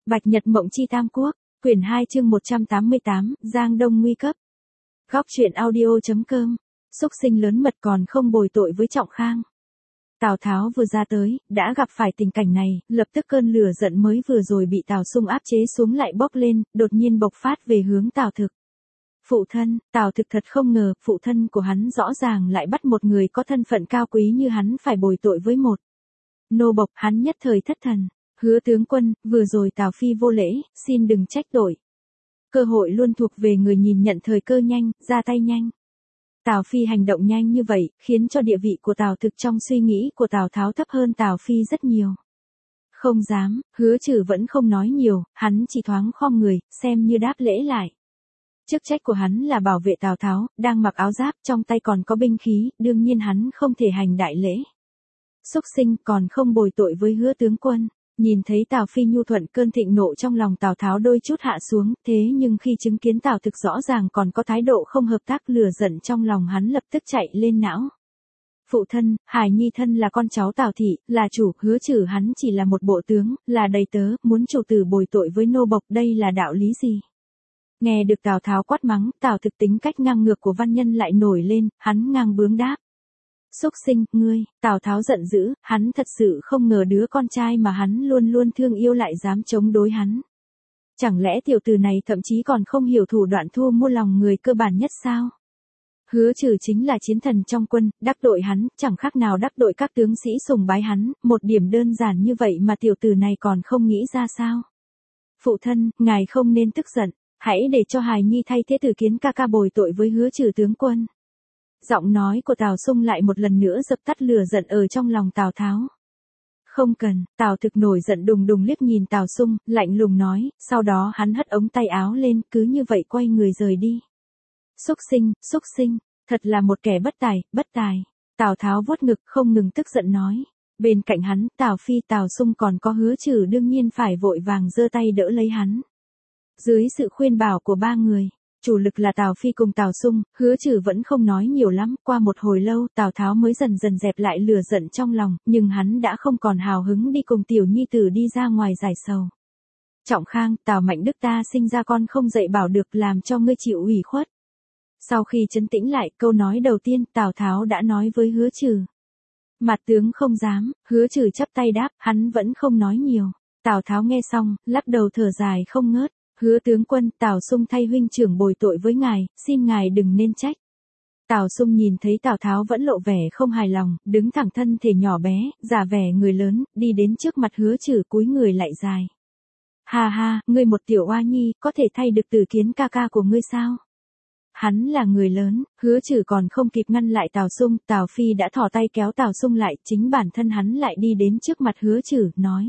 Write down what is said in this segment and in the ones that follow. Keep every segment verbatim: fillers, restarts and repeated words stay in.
Bạch Nhật Mộng Chi Tam Quốc, quyển hai chương một trăm tám mươi tám, Giang Đông nguy cấp. Góc truyện audio.com, xúc sinh lớn mật còn không bồi tội với Trọng Khang. Tào Tháo vừa ra tới, đã gặp phải tình cảnh này, lập tức cơn lửa giận mới vừa rồi bị Tào Sung áp chế xuống lại bốc lên, đột nhiên bộc phát về hướng Tào Thực. Phụ thân, Tào Thực thật không ngờ, phụ thân của hắn rõ ràng lại bắt một người có thân phận cao quý như hắn phải bồi tội với một nô bộc, hắn nhất thời thất thần. Hứa tướng quân, vừa rồi Tào Phi vô lễ, xin đừng trách tội. Cơ hội luôn thuộc về người nhìn nhận thời cơ nhanh, ra tay nhanh. Tào Phi hành động nhanh như vậy, khiến cho địa vị của Tào Thực trong suy nghĩ của Tào Tháo thấp hơn Tào Phi rất nhiều. Không dám, Hứa Trừ vẫn không nói nhiều, hắn chỉ thoáng khom người, xem như đáp lễ lại. Chức trách của hắn là bảo vệ Tào Tháo, đang mặc áo giáp, trong tay còn có binh khí, đương nhiên hắn không thể hành đại lễ. Xúc sinh còn không bồi tội với Hứa tướng quân. Nhìn thấy Tào Phi nhu thuận, cơn thịnh nộ trong lòng Tào Tháo đôi chút hạ xuống, thế nhưng khi chứng kiến Tào Thực rõ ràng còn có thái độ không hợp tác, lửa giận trong lòng hắn lập tức chạy lên não. Phụ thân, Hải Nhi thân là con cháu Tào thị, là chủ, Hứa Trừ hắn chỉ là một bộ tướng, là đầy tớ, muốn chủ tử bồi tội với nô bộc, đây là đạo lý gì? Nghe được Tào Tháo quát mắng, Tào Thực tính cách ngang ngược của văn nhân lại nổi lên, hắn ngang bướng đáp. Xúc sinh, ngươi, Tào Tháo giận dữ, hắn thật sự không ngờ đứa con trai mà hắn luôn luôn thương yêu lại dám chống đối hắn. Chẳng lẽ tiểu tử này thậm chí còn không hiểu thủ đoạn thu mua lòng người cơ bản nhất sao? Hứa Trừ chính là chiến thần trong quân, đắc tội hắn, chẳng khác nào đắc tội các tướng sĩ sùng bái hắn, một điểm đơn giản như vậy mà tiểu tử này còn không nghĩ ra sao? Phụ thân, ngài không nên tức giận, hãy để cho Hài Nhi thay thế Tử Kiến ca ca bồi tội với Hứa Trừ tướng quân. Giọng nói của Tào Sung lại một lần nữa dập tắt lửa giận ở trong lòng Tào Tháo. Không cần, Tào Thực nổi giận đùng đùng liếc nhìn Tào Sung, lạnh lùng nói, sau đó hắn hất ống tay áo lên, cứ như vậy quay người rời đi. Xúc sinh, xúc sinh, thật là một kẻ bất tài, bất tài. Tào Tháo vuốt ngực không ngừng tức giận nói. Bên cạnh hắn, Tào Phi Tào Sung còn có Hứa Trừ đương nhiên phải vội vàng giơ tay đỡ lấy hắn. Dưới sự khuyên bảo của ba người, chủ lực là Tào Phi cùng Tào Sung, Hứa Trừ vẫn không nói nhiều lắm, qua một hồi lâu Tào Tháo mới dần dần dẹp lại lửa giận trong lòng, nhưng hắn đã không còn hào hứng đi cùng tiểu nhi tử đi ra ngoài giải sầu. Trọng Khang, Tào Mạnh Đức ta sinh ra con không dạy bảo được, làm cho ngươi chịu ủy khuất. Sau khi trấn tĩnh lại, câu nói đầu tiên Tào Tháo đã nói với Hứa Trừ. Mặt tướng không dám, Hứa Trừ chắp tay đáp, hắn vẫn không nói nhiều. Tào Tháo nghe xong, lắc đầu thở dài không ngớt. Hứa tướng quân, Tào Sung thay huynh trưởng bồi tội với ngài, xin ngài đừng nên trách. Tào Sung nhìn thấy Tào Tháo vẫn lộ vẻ không hài lòng, đứng thẳng thân thể nhỏ bé, giả vẻ người lớn, đi đến trước mặt Hứa Trừ cúi người lại dài. Ha ha, ngươi một tiểu oa nhi, có thể thay được Tử Kiến ca ca của ngươi sao? Hắn là người lớn, Hứa Trừ còn không kịp ngăn lại Tào Sung, Tào Phi đã thò tay kéo Tào Sung lại, chính bản thân hắn lại đi đến trước mặt Hứa Trừ, nói.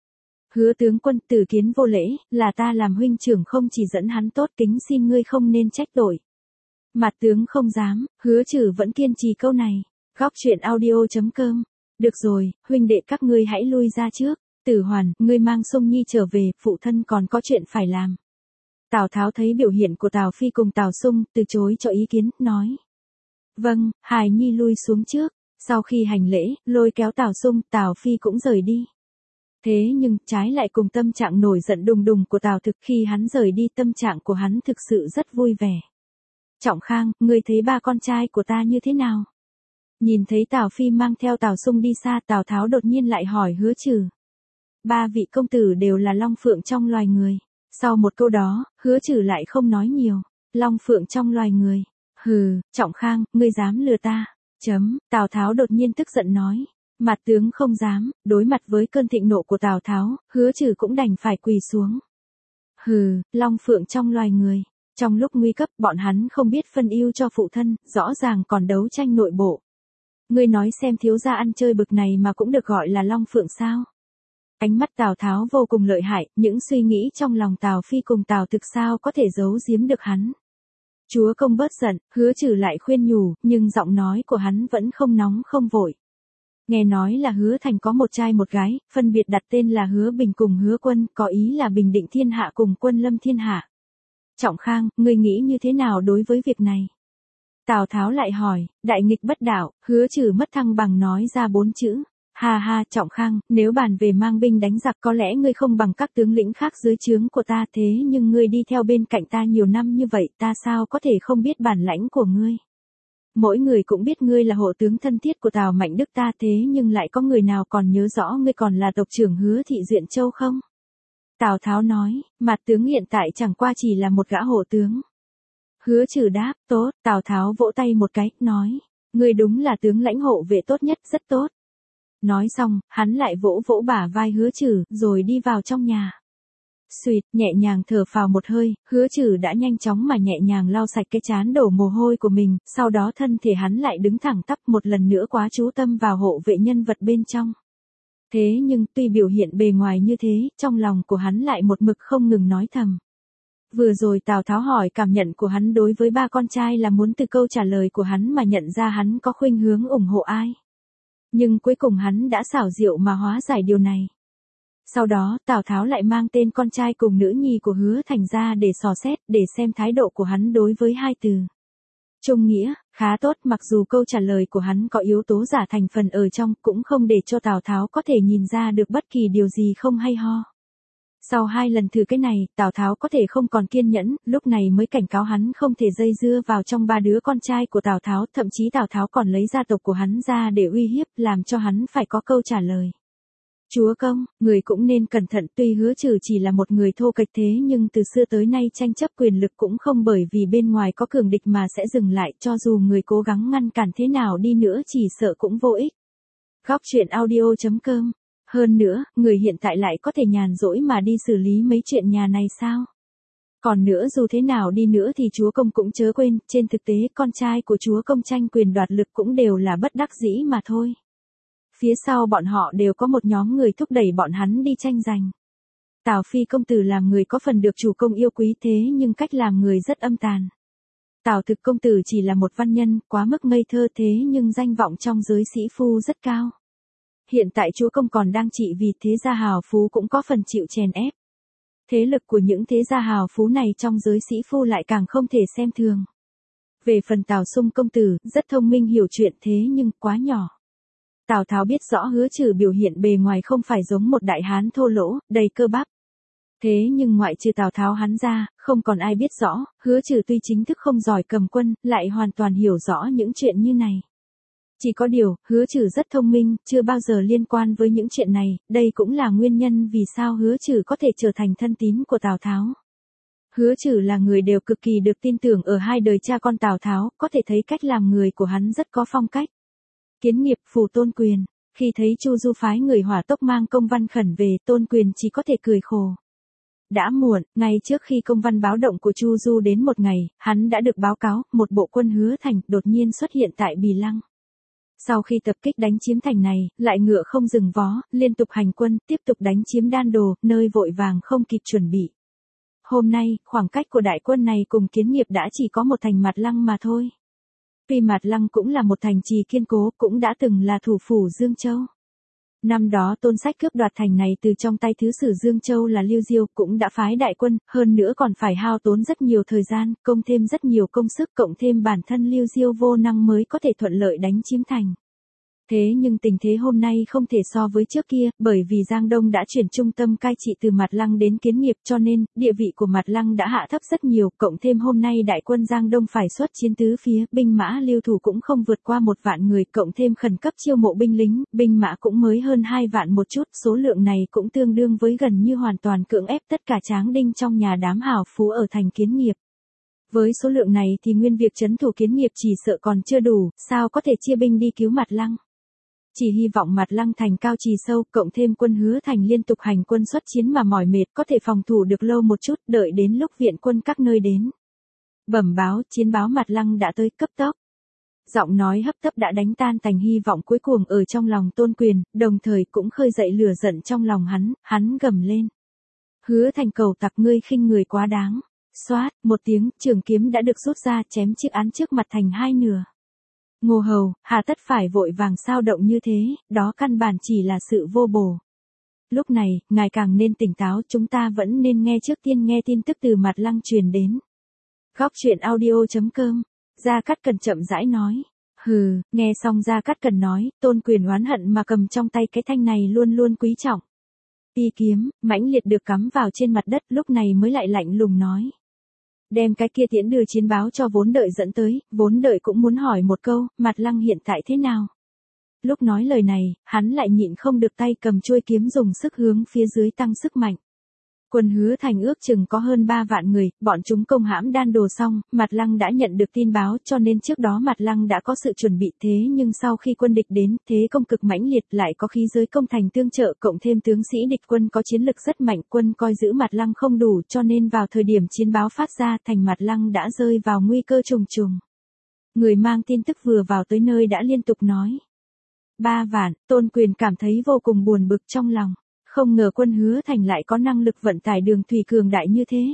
Hứa tướng quân, Tử Kiến vô lễ, là ta làm huynh trưởng không chỉ dẫn hắn tốt, kính xin ngươi không nên trách tội. Mặt tướng không dám, Hứa Trừ vẫn kiên trì câu này. Góc truyện audio.com. Được rồi, huynh đệ các ngươi hãy lui ra trước. Tử Hoàn, ngươi mang Sung Nhi trở về, phụ thân còn có chuyện phải làm. Tào Tháo thấy biểu hiện của Tào Phi cùng Tào Sung, từ chối cho ý kiến, nói. Vâng, Hài Nhi lui xuống trước. Sau khi hành lễ, lôi kéo Tào Sung, Tào Phi cũng rời đi. Thế nhưng, trái lại cùng tâm trạng nổi giận đùng đùng của Tào Thực, khi hắn rời đi tâm trạng của hắn thực sự rất vui vẻ. Trọng Khang, ngươi thấy ba con trai của ta như thế nào? Nhìn thấy Tào Phi mang theo Tào Sung đi xa, Tào Tháo đột nhiên lại hỏi Hứa Trừ. Ba vị công tử đều là long phượng trong loài người. Sau một câu đó, Hứa Trừ lại không nói nhiều. Long phượng trong loài người. Hừ, Trọng Khang, ngươi dám lừa ta. Chấm, Tào Tháo đột nhiên tức giận nói. Mặt tướng không dám, đối mặt với cơn thịnh nộ của Tào Tháo, Hứa Trừ cũng đành phải quỳ xuống. Hừ, long phượng trong loài người. Trong lúc nguy cấp, bọn hắn không biết phân ưu cho phụ thân, rõ ràng còn đấu tranh nội bộ. Ngươi nói xem, thiếu gia ăn chơi bực này mà cũng được gọi là long phượng sao? Ánh mắt Tào Tháo vô cùng lợi hại, những suy nghĩ trong lòng Tào Phi cùng Tào Thực sao có thể giấu giếm được hắn. Chúa công bớt giận, Hứa Trừ lại khuyên nhủ, nhưng giọng nói của hắn vẫn không nóng không vội. Nghe nói là Hứa Thành có một trai một gái, phân biệt đặt tên là Hứa Bình cùng Hứa Quân, có ý là bình định thiên hạ cùng quân lâm thiên hạ. Trọng Khang, ngươi nghĩ như thế nào đối với việc này? Tào Tháo lại hỏi, đại nghịch bất đạo, Hứa Trừ mất thăng bằng nói ra bốn chữ. Ha ha, Trọng Khang, nếu bàn về mang binh đánh giặc có lẽ ngươi không bằng các tướng lĩnh khác dưới trướng của ta, thế nhưng ngươi đi theo bên cạnh ta nhiều năm như vậy, ta sao có thể không biết bản lãnh của ngươi. Mỗi người cũng biết ngươi là hộ tướng thân thiết của Tào Mạnh Đức ta, thế nhưng lại có người nào còn nhớ rõ ngươi còn là tộc trưởng Hứa thị Duyện Châu không? Tào Tháo nói, Mạt tướng hiện tại chẳng qua chỉ là một gã hộ tướng. Hứa Trừ đáp, tốt, Tào Tháo vỗ tay một cái, nói, ngươi đúng là tướng lãnh hộ vệ tốt nhất, rất tốt. Nói xong, hắn lại vỗ vỗ bả vai Hứa Trừ, rồi đi vào trong nhà. Xuyệt, nhẹ nhàng thở phào một hơi, Hứa Trừ đã nhanh chóng mà nhẹ nhàng lau sạch cái trán đổ mồ hôi của mình, sau đó thân thể hắn lại đứng thẳng tắp một lần nữa quá chú tâm vào hộ vệ nhân vật bên trong. Thế nhưng tuy biểu hiện bề ngoài như thế, trong lòng của hắn lại một mực không ngừng nói thầm. Vừa rồi Tào Tháo hỏi cảm nhận của hắn đối với ba con trai là muốn từ câu trả lời của hắn mà nhận ra hắn có khuynh hướng ủng hộ ai. Nhưng cuối cùng hắn đã xảo diệu mà hóa giải điều này. Sau đó, Tào Tháo lại mang tên con trai cùng nữ nhi của Hứa Thành ra để dò xét, để xem thái độ của hắn đối với hai từ. Trung nghĩa, khá tốt, mặc dù câu trả lời của hắn có yếu tố giả thành phần ở trong, cũng không để cho Tào Tháo có thể nhìn ra được bất kỳ điều gì không hay ho. Sau hai lần thử cái này, Tào Tháo có thể không còn kiên nhẫn, lúc này mới cảnh cáo hắn không thể dây dưa vào trong ba đứa con trai của Tào Tháo, thậm chí Tào Tháo còn lấy gia tộc của hắn ra để uy hiếp, làm cho hắn phải có câu trả lời. Chúa công, người cũng nên cẩn thận, tuy Hứa Trừ chỉ là một người thô kệch thế nhưng từ xưa tới nay tranh chấp quyền lực cũng không bởi vì bên ngoài có cường địch mà sẽ dừng lại, cho dù người cố gắng ngăn cản thế nào đi nữa chỉ sợ cũng vô ích. Góc truyện audio chấm com. Hơn nữa, người hiện tại lại có thể nhàn rỗi mà đi xử lý mấy chuyện nhà này sao? Còn nữa dù thế nào đi nữa thì chúa công cũng chớ quên, trên thực tế con trai của chúa công tranh quyền đoạt lực cũng đều là bất đắc dĩ mà thôi. Phía sau bọn họ đều có một nhóm người thúc đẩy bọn hắn đi tranh giành. Tào Phi công tử làm người có phần được chủ công yêu quý thế nhưng cách làm người rất âm tàn. Tào Thực công tử chỉ là một văn nhân, quá mức ngây thơ thế nhưng danh vọng trong giới sĩ phu rất cao. Hiện tại chúa công còn đang trị vì thế gia hào phú cũng có phần chịu chèn ép. Thế lực của những thế gia hào phú này trong giới sĩ phu lại càng không thể xem thường. Về phần Tào Sung công tử, rất thông minh hiểu chuyện thế nhưng quá nhỏ. Tào Tháo biết rõ Hứa Trừ biểu hiện bề ngoài không phải giống một đại hán thô lỗ, đầy cơ bắp. Thế nhưng ngoại trừ Tào Tháo hắn ra, không còn ai biết rõ, Hứa Trừ tuy chính thức không giỏi cầm quân, lại hoàn toàn hiểu rõ những chuyện như này. Chỉ có điều, Hứa Trừ rất thông minh, chưa bao giờ liên quan với những chuyện này, đây cũng là nguyên nhân vì sao Hứa Trừ có thể trở thành thân tín của Tào Tháo. Hứa Trừ là người đều cực kỳ được tin tưởng ở hai đời cha con Tào Tháo, có thể thấy cách làm người của hắn rất có phong cách. Kiến nghiệp phù Tôn Quyền, khi thấy Chu Du phái người hỏa tốc mang công văn khẩn về, Tôn Quyền chỉ có thể cười khổ. Đã muộn, ngay trước khi công văn báo động của Chu Du đến một ngày, hắn đã được báo cáo, một bộ quân Hứa Thành đột nhiên xuất hiện tại Bì Lăng. Sau khi tập kích đánh chiếm thành này, lại ngựa không dừng vó, liên tục hành quân, tiếp tục đánh chiếm Đan Đồ, nơi vội vàng không kịp chuẩn bị. Hôm nay, khoảng cách của đại quân này cùng Kiến nghiệp đã chỉ có một thành Mạt Lăng mà thôi. Tuy Mạt Lăng cũng là một thành trì kiên cố, cũng đã từng là thủ phủ Dương Châu. Năm đó Tôn Sách cướp đoạt thành này từ trong tay thứ sử Dương Châu là Lưu Diêu, cũng đã phái đại quân, hơn nữa còn phải hao tốn rất nhiều thời gian, công thêm rất nhiều công sức, cộng thêm bản thân Lưu Diêu vô năng mới có thể thuận lợi đánh chiếm thành. Thế nhưng tình thế hôm nay không thể so với trước kia, bởi vì Giang Đông đã chuyển trung tâm cai trị từ Mạt Lăng đến Kiến nghiệp, cho nên, địa vị của Mạt Lăng đã hạ thấp rất nhiều, cộng thêm hôm nay đại quân Giang Đông phải xuất chiến tứ phía, binh mã lưu thủ cũng không vượt qua một vạn người, cộng thêm khẩn cấp chiêu mộ binh lính, binh mã cũng mới hơn hai vạn một chút, số lượng này cũng tương đương với gần như hoàn toàn cưỡng ép tất cả tráng đinh trong nhà đám hào phú ở thành Kiến nghiệp. Với số lượng này thì nguyên việc trấn thủ Kiến nghiệp chỉ sợ còn chưa đủ, sao có thể chia binh đi cứu Mạt Lăng. Chỉ hy vọng Mạt Lăng thành cao trì sâu, cộng thêm quân Hứa Thành liên tục hành quân xuất chiến mà mỏi mệt, có thể phòng thủ được lâu một chút, đợi đến lúc viện quân các nơi đến. Bẩm báo, chiến báo Mạt Lăng đã tới, cấp tốc. Giọng nói hấp tấp đã đánh tan tành hy vọng cuối cùng ở trong lòng Tôn Quyền, đồng thời cũng khơi dậy lửa giận trong lòng hắn, hắn gầm lên. Hứa Thành cầu tặc, ngươi khinh người quá đáng. Xoát, một tiếng, trường kiếm đã được rút ra, chém chiếc án trước mặt thành hai nửa. Ngô Hầu, hà tất phải vội vàng sao động như thế, đó căn bản chỉ là sự vô bổ. Lúc này, ngài càng nên tỉnh táo, chúng ta vẫn nên nghe trước tiên nghe tin tức từ Mạt Lăng truyền đến. Góc truyện audio chấm com, Gia Cát Cần chậm rãi nói. Hừ, nghe xong Gia Cát Cẩn nói, Tôn Quyền oán hận mà cầm trong tay cái thanh này luôn luôn quý trọng. Ti kiếm, mãnh liệt được cắm vào trên mặt đất, lúc này mới lại lạnh lùng nói. Đem cái kia tiễn đưa chiến báo cho Vốn Đợi dẫn tới, Vốn Đợi cũng muốn hỏi một câu, Mặt Lăng hiện tại thế nào? Lúc nói lời này, hắn lại nhịn không được tay cầm chuôi kiếm dùng sức hướng phía dưới tăng sức mạnh. Quân Hứa Thành ước chừng có hơn ba vạn người, bọn chúng công hãm đan đồ xong, Mặt Lăng đã nhận được tin báo cho nên trước đó Mặt Lăng đã có sự chuẩn bị thế nhưng sau khi quân địch đến, thế công cực mãnh liệt lại có khí giới công thành tương trợ cộng thêm tướng sĩ địch quân có chiến lực rất mạnh, quân coi giữ Mặt Lăng không đủ cho nên vào thời điểm chiến báo phát ra thành Mặt Lăng đã rơi vào nguy cơ trùng trùng. Người mang tin tức vừa vào tới nơi đã liên tục nói. Ba vạn, Tôn Quyền cảm thấy vô cùng buồn bực trong lòng. Không ngờ quân Hứa Thành lại có năng lực vận tải đường thủy cường đại như thế.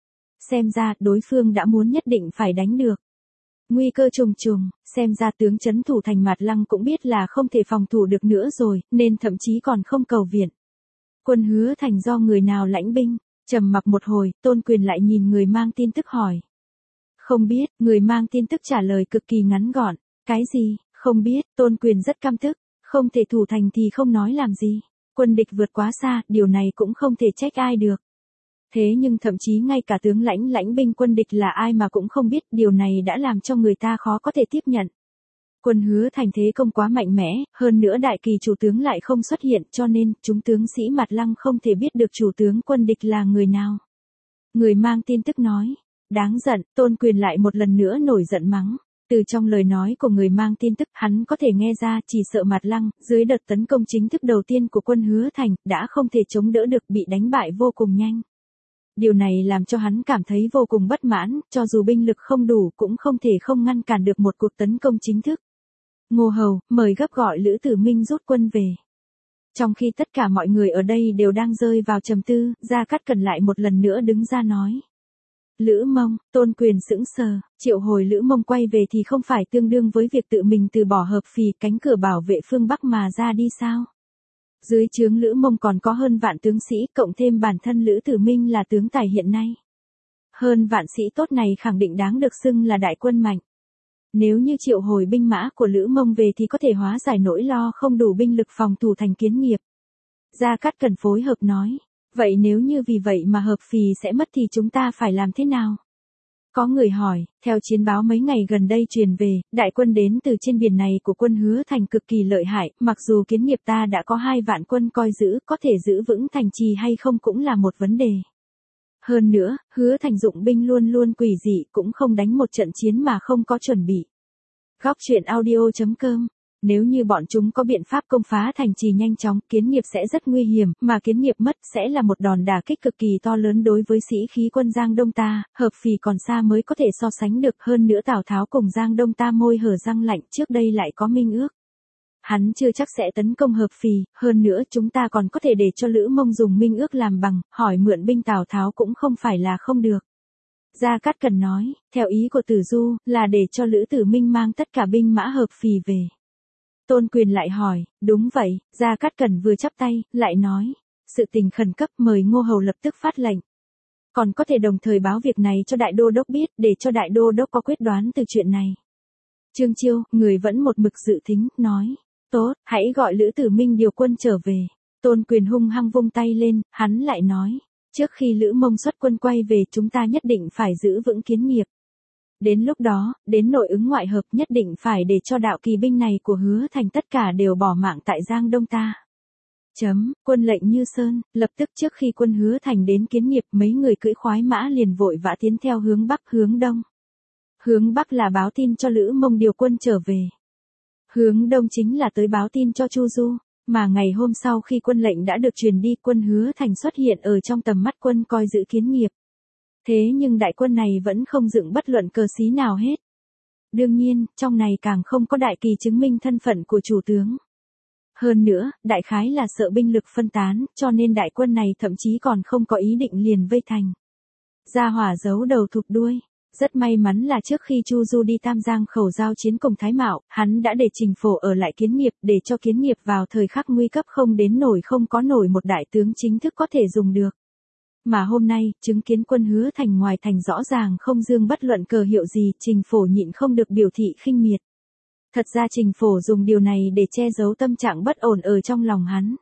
Xem ra đối phương đã muốn nhất định phải đánh được. Nguy cơ trùng trùng, xem ra tướng trấn thủ thành Mạt Lăng cũng biết là không thể phòng thủ được nữa rồi, nên thậm chí còn không cầu viện. Quân Hứa Thành do người nào lãnh binh, trầm mặc một hồi, Tôn Quyền lại nhìn người mang tin tức hỏi. Không biết, người mang tin tức trả lời cực kỳ ngắn gọn, cái gì, không biết, Tôn Quyền rất căm tức, không thể thủ thành thì không nói làm gì. Quân địch vượt quá xa, điều này cũng không thể trách ai được. Thế nhưng thậm chí ngay cả tướng lãnh lãnh binh quân địch là ai mà cũng không biết, điều này đã làm cho người ta khó có thể tiếp nhận. Quân Hứa Thành thế công quá mạnh mẽ, hơn nữa đại kỳ chủ tướng lại không xuất hiện cho nên chúng tướng sĩ Mạt Lăng không thể biết được chủ tướng quân địch là người nào. Người mang tin tức nói, đáng giận, Tôn Quyền lại một lần nữa nổi giận mắng. Từ trong lời nói của người mang tin tức, hắn có thể nghe ra chỉ sợ Mạt Lăng, dưới đợt tấn công chính thức đầu tiên của quân Hứa Thành, đã không thể chống đỡ được bị đánh bại vô cùng nhanh. Điều này làm cho hắn cảm thấy vô cùng bất mãn, cho dù binh lực không đủ cũng không thể không ngăn cản được một cuộc tấn công chính thức. Ngô Hầu, mời gấp gọi Lữ Tử Minh rút quân về. Trong khi tất cả mọi người ở đây đều đang rơi vào trầm tư, Gia Cát Cẩn lại một lần nữa đứng ra nói. Lữ Mông, Tôn Quyền sững sờ, triệu hồi Lữ Mông quay về thì không phải tương đương với việc tự mình từ bỏ Hợp Phì cánh cửa bảo vệ phương Bắc mà ra đi sao? Dưới trướng Lữ Mông còn có hơn vạn tướng sĩ, cộng thêm bản thân Lữ Tử Minh là tướng tài hiện nay. Hơn vạn sĩ tốt này khẳng định đáng được xưng là đại quân mạnh. Nếu như triệu hồi binh mã của Lữ Mông về thì có thể hóa giải nỗi lo không đủ binh lực phòng thủ thành Kiến Nghiệp. Gia Cát Cẩn phối hợp nói. Vậy nếu như vì vậy mà Hợp Phì sẽ mất thì chúng ta phải làm thế nào? Có người hỏi, theo chiến báo mấy ngày gần đây truyền về, đại quân đến từ trên biển này của quân Hứa Thành cực kỳ lợi hại, mặc dù Kiến Nghiệp ta đã có hai vạn quân coi giữ, có thể giữ vững thành trì hay không cũng là một vấn đề. Hơn nữa, Hứa Thành dụng binh luôn luôn quỷ dị, cũng không đánh một trận chiến mà không có chuẩn bị. Góc truyện audio chấm com. Nếu như bọn chúng có biện pháp công phá thành trì nhanh chóng, Kiến Nghiệp sẽ rất nguy hiểm, mà Kiến Nghiệp mất sẽ là một đòn đả kích cực kỳ to lớn đối với sĩ khí quân Giang Đông ta, Hợp Phì còn xa mới có thể so sánh được, hơn nữa Tào Tháo cùng Giang Đông ta môi hở răng lạnh, trước đây lại có minh ước. Hắn chưa chắc sẽ tấn công Hợp Phì, hơn nữa chúng ta còn có thể để cho Lữ Mông dùng minh ước làm bằng, hỏi mượn binh Tào Tháo cũng không phải là không được. Gia Cát Cẩn nói, theo ý của Tử Du, là để cho Lữ Tử Minh mang tất cả binh mã Hợp Phì về. Tôn Quyền lại hỏi, đúng vậy, Gia Cát Cẩn vừa chắp tay, lại nói, sự tình khẩn cấp mời Ngô Hầu lập tức phát lệnh. Còn có thể đồng thời báo việc này cho Đại Đô Đốc biết, để cho Đại Đô Đốc có quyết đoán từ chuyện này. Trương Chiêu, người vẫn một mực dự tính, nói, tốt, hãy gọi Lữ Tử Minh điều quân trở về. Tôn Quyền hung hăng vung tay lên, hắn lại nói, trước khi Lữ Mông xuất quân quay về chúng ta nhất định phải giữ vững Kiến Nghiệp. Đến lúc đó, đến nội ứng ngoại hợp nhất định phải để cho đạo kỳ binh này của Hứa Thành tất cả đều bỏ mạng tại Giang Đông ta. Chấm, quân lệnh như sơn, lập tức trước khi quân Hứa Thành đến Kiến Nghiệp mấy người cưỡi khoái mã liền vội vã tiến theo hướng Bắc hướng Đông. Hướng Bắc là báo tin cho Lữ Mông điều quân trở về. Hướng Đông chính là tới báo tin cho Chu Du, mà ngày hôm sau khi quân lệnh đã được truyền đi quân Hứa Thành xuất hiện ở trong tầm mắt quân coi giữ Kiến Nghiệp. Thế nhưng đại quân này vẫn không dựng bất luận cờ xí nào hết. Đương nhiên, trong này càng không có đại kỳ chứng minh thân phận của chủ tướng. Hơn nữa, đại khái là sợ binh lực phân tán, cho nên đại quân này thậm chí còn không có ý định liền vây thành. Gia Hỏa giấu đầu thụt đuôi. Rất may mắn là trước khi Chu Du đi Tam Giang khẩu giao chiến cùng Thái Mạo, hắn đã để Trình Phổ ở lại Kiến Nghiệp để cho Kiến Nghiệp vào thời khắc nguy cấp không đến nổi không có nổi một đại tướng chính thức có thể dùng được. Mà hôm nay, chứng kiến quân Hứa Thành ngoài thành rõ ràng không dương bất luận cờ hiệu gì, Trình Phổ nhịn không được biểu thị khinh miệt. Thật ra Trình Phổ dùng điều này để che giấu tâm trạng bất ổn ở trong lòng hắn.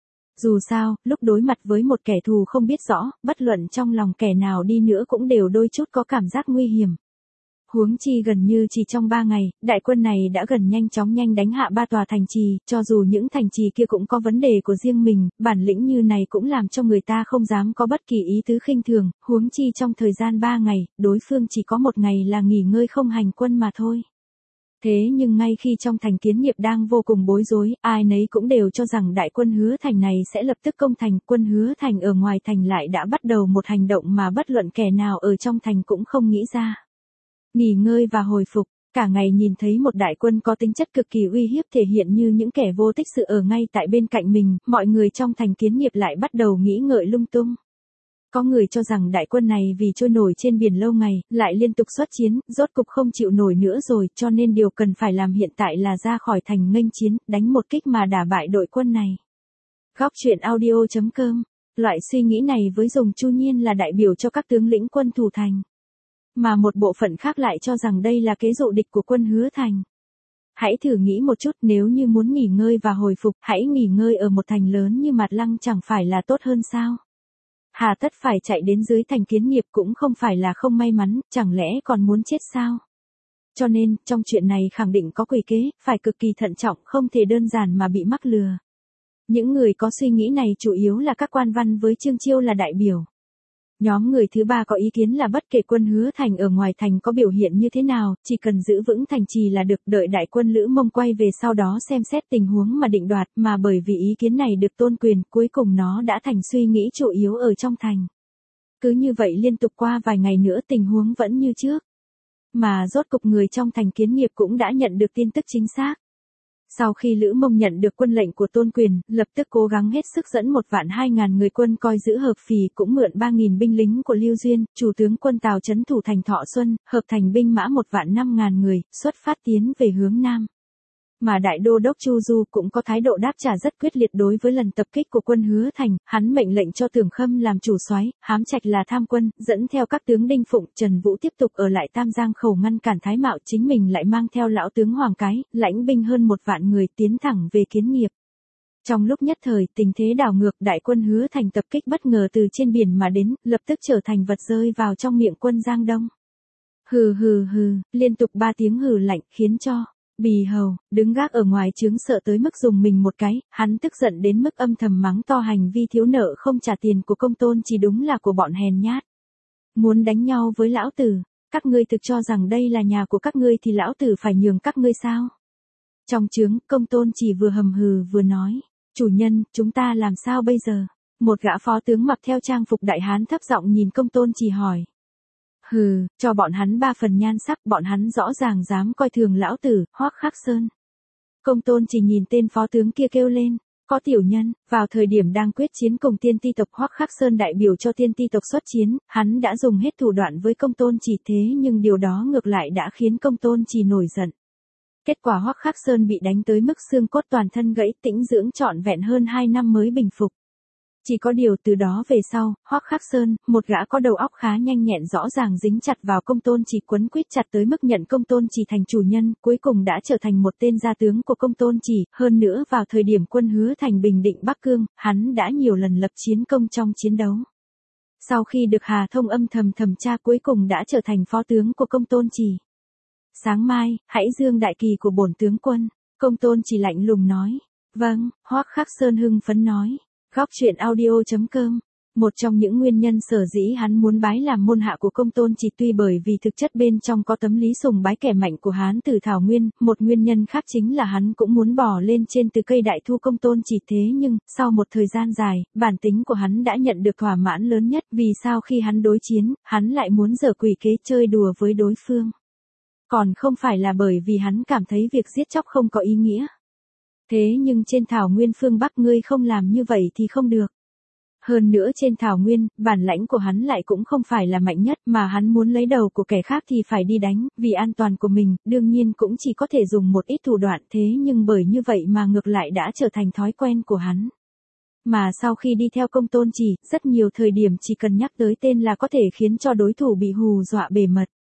Dù sao, lúc đối mặt với một kẻ thù không biết rõ, bất luận trong lòng kẻ nào đi nữa cũng đều đôi chút có cảm giác nguy hiểm. Huống chi gần như chỉ trong ba ngày, đại quân này đã gần nhanh chóng nhanh đánh hạ ba tòa thành trì, cho dù những thành trì kia cũng có vấn đề của riêng mình, bản lĩnh như này cũng làm cho người ta không dám có bất kỳ ý tứ khinh thường, huống chi trong thời gian ba ngày, đối phương chỉ có một ngày là nghỉ ngơi không hành quân mà thôi. Thế nhưng ngay khi trong thành Kiến Nghiệp đang vô cùng bối rối, ai nấy cũng đều cho rằng đại quân Hứa Thành này sẽ lập tức công thành, quân Hứa Thành ở ngoài thành lại đã bắt đầu một hành động mà bất luận kẻ nào ở trong thành cũng không nghĩ ra. Nghỉ ngơi và hồi phục, cả ngày nhìn thấy một đại quân có tính chất cực kỳ uy hiếp thể hiện như những kẻ vô tích sự ở ngay tại bên cạnh mình, mọi người trong thành Kiến Nghiệp lại bắt đầu nghĩ ngợi lung tung. Có người cho rằng đại quân này vì trôi nổi trên biển lâu ngày, lại liên tục xuất chiến, rốt cục không chịu nổi nữa rồi, cho nên điều cần phải làm hiện tại là ra khỏi thành nghênh chiến, đánh một kích mà đả bại đội quân này. Góc truyện audio chấm com. Loại suy nghĩ này với Dùng Chu Nhiên là đại biểu cho các tướng lĩnh quân thủ thành. Mà một bộ phận khác lại cho rằng đây là kế dụ địch của quân Hứa Thành. Hãy thử nghĩ một chút, nếu như muốn nghỉ ngơi và hồi phục, hãy nghỉ ngơi ở một thành lớn như Mạt Lăng chẳng phải là tốt hơn sao? Hà tất phải chạy đến dưới thành Kiến Nghiệp cũng không phải là không may mắn, chẳng lẽ còn muốn chết sao? Cho nên, trong chuyện này khẳng định có quỷ kế, phải cực kỳ thận trọng, không thể đơn giản mà bị mắc lừa. Những người có suy nghĩ này chủ yếu là các quan văn với Trương Chiêu là đại biểu. Nhóm người thứ ba có ý kiến là bất kể quân Hứa Thành ở ngoài thành có biểu hiện như thế nào, chỉ cần giữ vững thành trì là được, đợi đại quân Lữ Mông quay về sau đó xem xét tình huống mà định đoạt, mà bởi vì ý kiến này được tôn quyền, cuối cùng nó đã thành suy nghĩ chủ yếu ở trong thành. Cứ như vậy liên tục qua vài ngày nữa tình huống vẫn như trước. Mà rốt cục người trong thành Kiến Nghiệp cũng đã nhận được tin tức chính xác. Sau khi Lữ Mông nhận được quân lệnh của tôn quyền, lập tức cố gắng hết sức dẫn một vạn hai ngàn người quân coi giữ Hợp Phì, cũng mượn ba nghìn binh lính của Lưu Duyên, chủ tướng quân Tào trấn thủ thành Thọ Xuân, hợp thành binh mã một vạn năm ngàn người, xuất phát tiến về hướng Nam. Mà đại đô đốc Chu Du cũng có thái độ đáp trả rất quyết liệt đối với lần tập kích của quân Hứa Thành, hắn mệnh lệnh cho Tưởng Khâm làm chủ soái, Hám Trạch là tham quân, dẫn theo các tướng Đinh Phụng, Trần Vũ tiếp tục ở lại Tam Giang Khẩu ngăn cản Thái Mạo, chính mình lại mang theo lão tướng Hoàng Cái, lãnh binh hơn một vạn người tiến thẳng về Kiến Nghiệp. Trong lúc nhất thời, tình thế đảo ngược, đại quân Hứa Thành tập kích bất ngờ từ trên biển mà đến, lập tức trở thành vật rơi vào trong miệng quân Giang Đông. Hừ hừ hừ, liên tục ba tiếng hừ lạnh khiến cho Bì Hầu, đứng gác ở ngoài trướng sợ tới mức dùng mình một cái, hắn tức giận đến mức âm thầm mắng to hành vi thiếu nợ không trả tiền của Công Tôn chỉ đúng là của bọn hèn nhát. Muốn đánh nhau với lão tử, các ngươi thực cho rằng đây là nhà của các ngươi thì lão tử phải nhường các ngươi sao? Trong trướng, Công Tôn chỉ vừa hầm hừ vừa nói, chủ nhân, chúng ta làm sao bây giờ? Một gã phó tướng mặc theo trang phục đại hán thấp giọng nhìn Công Tôn chỉ hỏi. Hừ, cho bọn hắn ba phần nhan sắc, bọn hắn rõ ràng dám coi thường lão tử, Hoắc Khắc Sơn. Công Tôn chỉ nhìn tên phó tướng kia kêu lên, có tiểu nhân, vào thời điểm đang quyết chiến cùng tiên ti tộc Hoắc Khắc Sơn đại biểu cho tiên ti tộc xuất chiến, hắn đã dùng hết thủ đoạn với Công Tôn chỉ thế nhưng điều đó ngược lại đã khiến Công Tôn chỉ nổi giận. Kết quả Hoắc Khắc Sơn bị đánh tới mức xương cốt toàn thân gãy, tĩnh dưỡng trọn vẹn hơn hai năm mới bình phục. Chỉ có điều từ đó về sau, Hoắc Khắc Sơn, một gã có đầu óc khá nhanh nhẹn rõ ràng dính chặt vào Công Tôn chỉ, quấn quýt chặt tới mức nhận Công Tôn chỉ thành chủ nhân, cuối cùng đã trở thành một tên gia tướng của Công Tôn chỉ, hơn nữa vào thời điểm quân Hứa Thành bình định Bắc Cương, hắn đã nhiều lần lập chiến công trong chiến đấu. Sau khi được Hà Thông âm thầm thẩm tra cuối cùng đã trở thành phó tướng của Công Tôn chỉ. Sáng mai, hãy dương đại kỳ của bổn tướng quân, Công Tôn chỉ lạnh lùng nói. Vâng, Hoắc Khắc Sơn hưng phấn nói. Góc truyện audio chấm com. Một trong những nguyên nhân sở dĩ hắn muốn bái làm môn hạ của Công Tôn chỉ tuy bởi vì thực chất bên trong có tấm lý sùng bái kẻ mạnh của Hán Tử Thảo Nguyên, một nguyên nhân khác chính là hắn cũng muốn bỏ lên trên từ cây đại thu Công Tôn chỉ, thế nhưng, sau một thời gian dài, bản tính của hắn đã nhận được thỏa mãn lớn nhất, vì sao khi hắn đối chiến, hắn lại muốn giở quỷ kế chơi đùa với đối phương. Còn không phải là bởi vì hắn cảm thấy việc giết chóc không có ý nghĩa. Thế nhưng trên thảo nguyên phương Bắc ngươi không làm như vậy thì không được. Hơn nữa trên thảo nguyên, bản lãnh của hắn lại cũng không phải là mạnh nhất mà hắn muốn lấy đầu của kẻ khác thì phải đi đánh, vì an toàn của mình, đương nhiên cũng chỉ có thể dùng một ít thủ đoạn, thế nhưng bởi như vậy mà ngược lại đã trở thành thói quen của hắn. Mà sau khi đi theo Công Tôn chỉ, rất nhiều thời điểm chỉ cần nhắc tới tên là có thể khiến cho đối thủ bị hù dọa bề mật.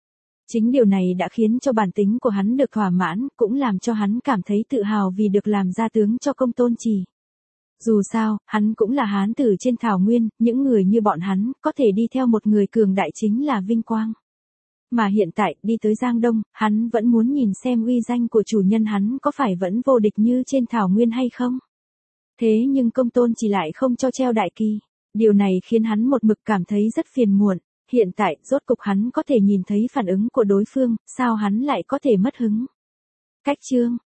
Chính điều này đã khiến cho bản tính của hắn được thỏa mãn, cũng làm cho hắn cảm thấy tự hào vì được làm gia tướng cho Công Tôn Trì. Dù sao, hắn cũng là hán tử trên thảo nguyên, những người như bọn hắn, có thể đi theo một người cường đại chính là vinh quang. Mà hiện tại, đi tới Giang Đông, hắn vẫn muốn nhìn xem uy danh của chủ nhân hắn có phải vẫn vô địch như trên thảo nguyên hay không. Thế nhưng Công Tôn Trì lại không cho treo đại kỳ. Điều này khiến hắn một mực cảm thấy rất phiền muộn. Hiện tại, rốt cục hắn có thể nhìn thấy phản ứng của đối phương, sao hắn lại có thể mất hứng. Cách chương,